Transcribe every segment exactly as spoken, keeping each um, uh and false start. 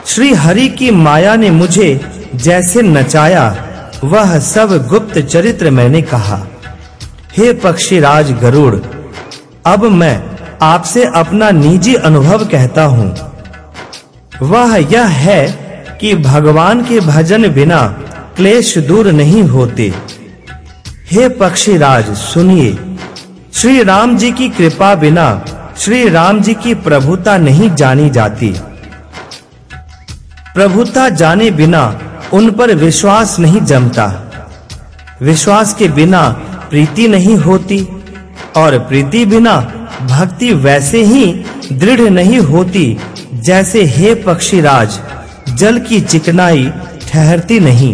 श्री हरि की माया ने मुझे जैसे नचाया, वह सब गुप्त चरित्र मैंने कहा। हे पक्षीराज गरुड़, अब मैं आपसे अपना निजी अनुभव कहता हूँ। वह यह है कि भगवान के भजन बिना क्लेश दूर नहीं होते। हे पक्षीराज सुनिए, श्री राम जी की कृपा बिना श्री राम जी की प्रभुता नहीं जानी जाती। प्रभुता जाने बिना उन पर विश्वास नहीं जमता। विश्वास के बिना प्रीति नहीं होती और प्रीति बिना भक्ति वैसे ही दृढ़ नहीं होती जैसे हे पक्षीराज जल की चिकनाई ठहरती नहीं।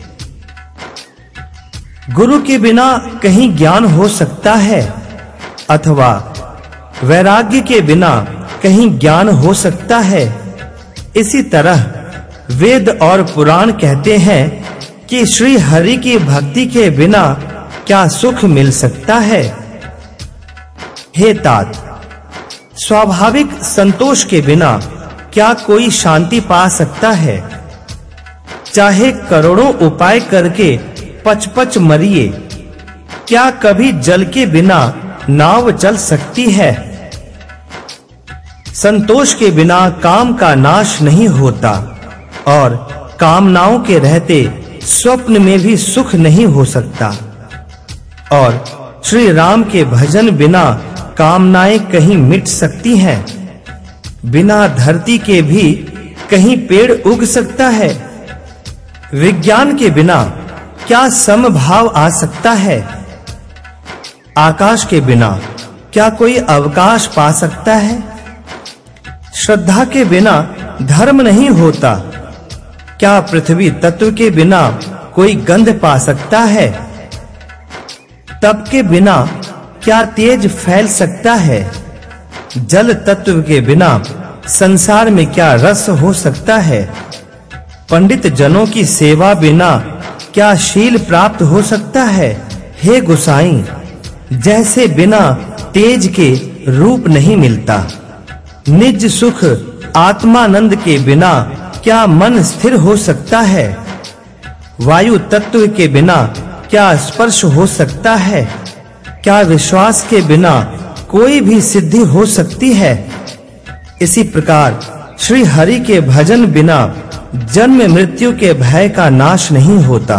गुरु के बिना कहीं ज्ञान हो सकता है अथवा वैराग्य के बिना कहीं ज्ञान हो सकता है। इसी तरह वेद और पुराण कहते हैं कि श्री हरि की भक्ति के बिना क्या सुख मिल सकता है। हे तात, स्वाभाविक संतोष के बिना क्या कोई शांति पा सकता है। चाहे करोड़ों उपाय करके पच-पच मरिए, क्या कभी जल के बिना नाव चल सकती है। संतोष के बिना काम का नाश नहीं होता और कामनाओं के रहते स्वप्न में भी सुख नहीं हो सकता। और श्री राम के भजन बिना कामनाएं कहीं मिट सकती हैं। बिना धरती के भी कहीं पेड़ उग सकता है। विज्ञान के बिना क्या समभाव आ सकता है। आकाश के बिना क्या कोई अवकाश पा सकता है। श्रद्धा के बिना धर्म नहीं होता। क्या पृथ्वी तत्व के बिना कोई गंध पा सकता है। तप के बिना क्या तेज फैल सकता है। जल तत्व के बिना संसार में क्या रस हो सकता है। पंडित जनों की सेवा बिना क्या शील प्राप्त हो सकता है। हे गोसाई, जैसे बिना तेज के रूप नहीं मिलता, निज सुख आत्मानंद के बिना क्या मन स्थिर हो सकता है। वायु तत्व के बिना क्या स्पर्श हो सकता है। क्या विश्वास के बिना कोई भी सिद्धि हो सकती है। इसी प्रकार श्री हरि के भजन बिना जन्म मृत्यु के भय का नाश नहीं होता।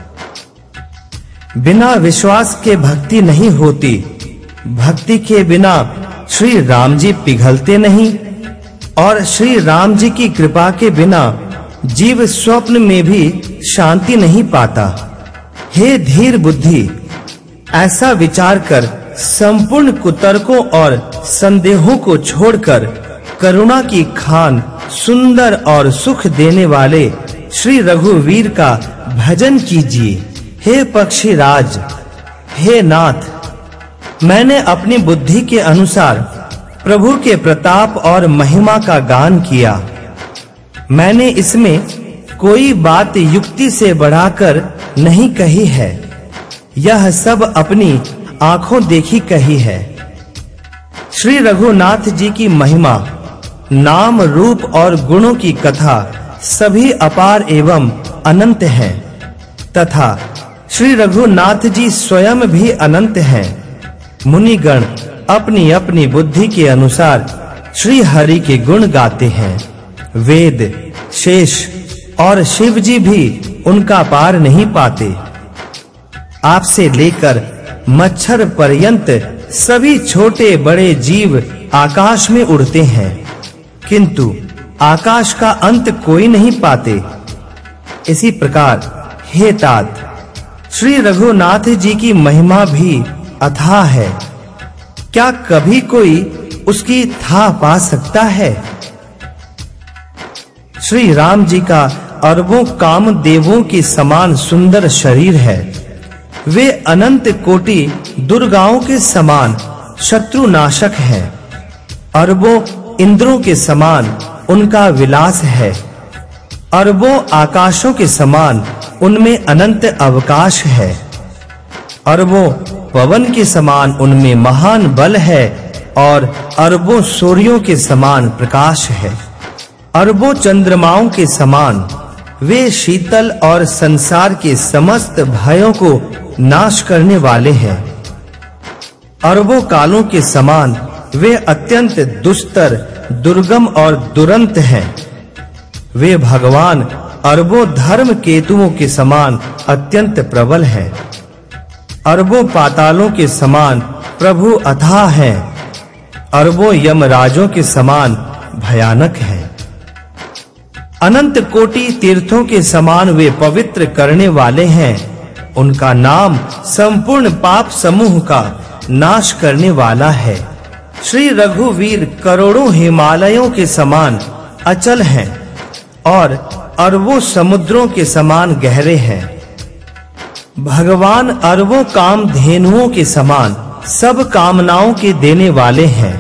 बिना विश्वास के भक्ति नहीं होती। भक्ति के बिना श्री राम जी पिघलते नहीं और श्री राम जी की कृपा के बिना जीव स्वप्न में भी शांति नहीं पाता। हे धीर बुद्धि, ऐसा विचार कर संपूर्ण कुतर्कों और संदेहों को छोड़कर करुणा की खान सुंदर और सुख देने वाले श्री रघुवीर का भजन कीजिए। हे पक्षीराज, हे नाथ, मैंने अपनी बुद्धि के अनुसार प्रभु के प्रताप और महिमा का गान किया। मैंने इसमें कोई बात युक्ति से बढ़ाकर नहीं कही है। यह सब अपनी आंखों देखी कही है। श्री रघुनाथ जी की महिमा, नाम रूप और गुणों की कथा सभी अपार एवं अनंत हैं तथा श्री रघुनाथ जी स्वयं भी अनंत हैं। मुनिगण अपनी अपनी बुद्धि के अनुसार श्री हरि के गुण गाते हैं। वेद, शेष और शिव जी भी उनका पार नहीं पाते। आपसे लेकर मच्छर पर्यंत सभी छोटे बड़े जीव आकाश में उड़ते हैं, किंतु आकाश का अंत कोई नहीं पाते। इसी प्रकार हे तात, श्री रघुनाथ जी की महिमा भी अथाह है। क्या कभी कोई उसकी था पा सकता है। श्री राम जी का अरबों कामदेवों की समान सुंदर शरीर है। वे अनंत कोटि दुर्गाओं के समान शत्रुनाशक हैं। अरबों इंद्रों के समान उनका विलास है। अरबों आकाशों के समान उनमें अनंत अवकाश है। अरबों पवन के समान उनमें महान बल है और अरबों सूर्यों के समान प्रकाश है। अरबों चंद्रमाओं के समान वे शीतल और संसार के समस्त भयों को नाश करने वाले हैं। अरबों कालों के समान वे अत्यंत दुस्तर, दुर्गम और दुरंत हैं। वे भगवान अरबों धर्म केतुओं के समान अत्यंत प्रबल हैं। अरबों पातालों के समान प्रभु अथाह हैं। अरबों यमराजों के समान भयानक हैं। अनंत कोटि तीर्थों के समान वे पवित्र करने वाले हैं। उनका नाम संपूर्ण पाप समूह का नाश करने वाला है। श्री रघुवीर करोड़ों हिमालयों के समान अचल हैं और अरबों समुद्रों के समान गहरे हैं। भगवान अरबों कामधेनुओं के समान सब कामनाओं के देने वाले हैं।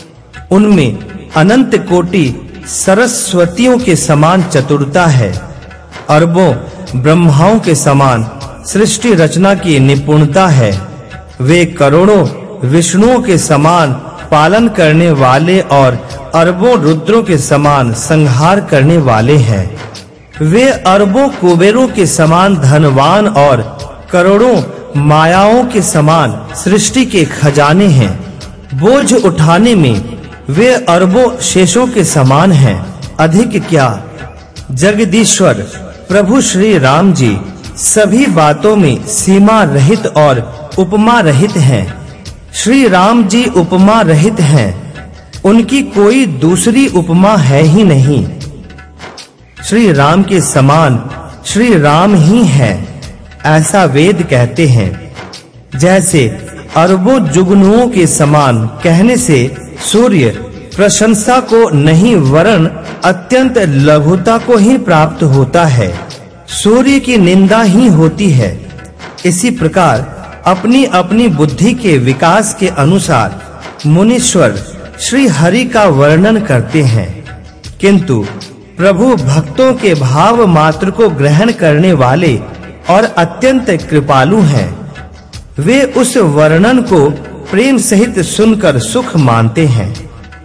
उनमें अनंत कोटि सरस्वतियों के समान चतुरता है। अरबों ब्रह्माओं के समान सृष्टि रचना की निपुणता है। वे करोड़ों विष्णुओं के समान पालन करने वाले और अरबों रुद्रों के समान संहार करने वाले हैं। वे अरबों कुबेरों के समान धनवान और करोड़ों मायाओं के समान सृष्टि के खजाने हैं। बोझ उठाने में वे अरबों शेषों के समान हैं। अधिक क्या, जगदीश्वर प्रभु श्री राम जी सभी बातों में सीमा रहित और उपमा रहित हैं। श्री राम जी उपमा रहित हैं। उनकी कोई दूसरी उपमा है ही नहीं। श्री राम के समान श्री राम ही हैं, ऐसा वेद कहते हैं। जैसे अरबों जुगनुओं के समान कहने से सूर्य प्रशंसा को नहीं वरन अत्यंत लघुता को ही प्राप्त होता है। सूर्य की निंदा ही होती है। इसी प्रकार अपनी अपनी बुद्धि के विकास के अनुसार मुनीश्वर श्री हरि का वर्णन करते हैं, किंतु प्रभु भक्तों के भाव मात्र को ग्रहण करने वाले और अत्यंत कृपालु हैं। वे उस वर्णन को प्रेम सहित सुनकर सुख मानते हैं।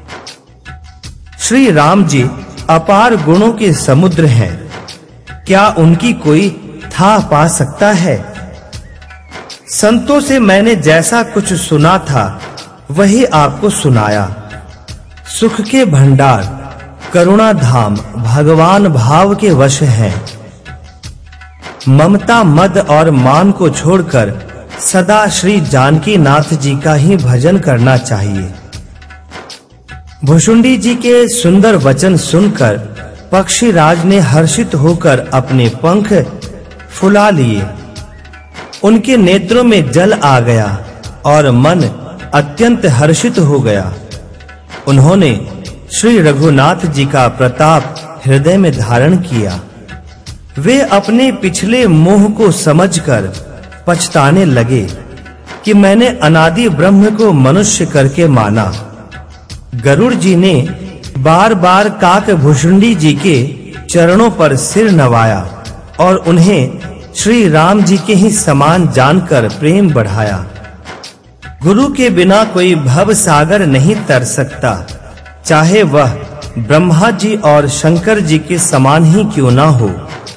श्री राम जी अपार गुणों के समुद्र हैं। क्या उनकी कोई था पा सकता है? संतों से मैंने जैसा कुछ सुना था वही आपको सुनाया। सुख के भंडार, करुणा धाम भगवान भाव के वश हैं। ममता, मद और मान को छोड़कर सदा श्री जानकी नाथ जी का ही भजन करना चाहिए। भुशुंडी जी के सुंदर वचन सुनकर पक्षीराज ने हर्षित होकर अपने पंख फुला लिए। उनके नेत्रों में जल आ गया और मन अत्यंत हर्षित हो गया। उन्होंने श्री रघुनाथ जी का प्रताप हृदय में धारण किया। वे अपने पिछले मोह को समझकर पछताने लगे कि मैंने अनादि ब्रह्म को मनुष्य करके माना। गरुड़ जी ने बार-बार काक भुशुंडी जी के चरणों पर सिर नवाया और उन्हें श्री राम जी के ही समान जानकर प्रेम बढ़ाया। गुरु के बिना कोई भव सागर नहीं तर सकता, चाहे वह ब्रह्मा जी और शंकर जी के समान ही क्यों ना हो।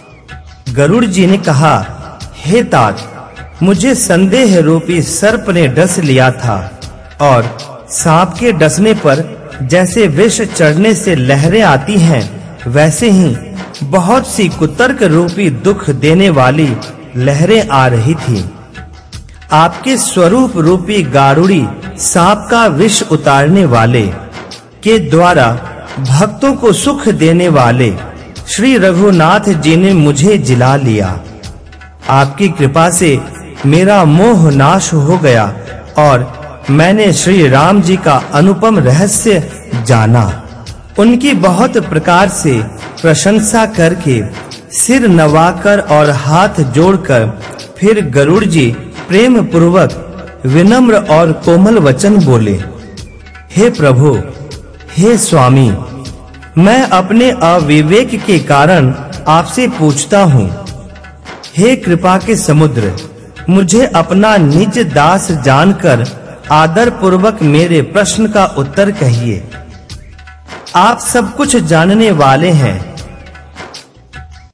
गरुड़ जी ने कहा, हे तात, मुझे संदेह रूपी सर्प ने डस लिया था और सांप के डसने पर जैसे विष चढ़ने से लहरें आती हैं, वैसे ही बहुत सी कुतर्क रूपी दुख देने वाली लहरें आ रही थी। आपके स्वरूप रूपी गारुड़ी सांप का विष उतारने वाले के द्वारा भक्तों को सुख देने वाले श्री रघुनाथ जी ने मुझे जिला लिया। आपकी कृपा से मेरा मोह नाश हो गया और मैंने श्री राम जी का अनुपम रहस्य जाना। उनकी बहुत प्रकार से प्रशंसा करके सिर नवाकर और हाथ जोड़कर फिर गरुड़ जी प्रेम पूर्वक विनम्र और कोमल वचन बोले, हे प्रभु, हे स्वामी, मैं अपने अविवेक के कारण आपसे पूछता हूँ। हे कृपा के समुद्र, मुझे अपना निज दास जानकर आदर पूर्वक मेरे प्रश्न का उत्तर कहिए। आप सब कुछ जानने वाले हैं।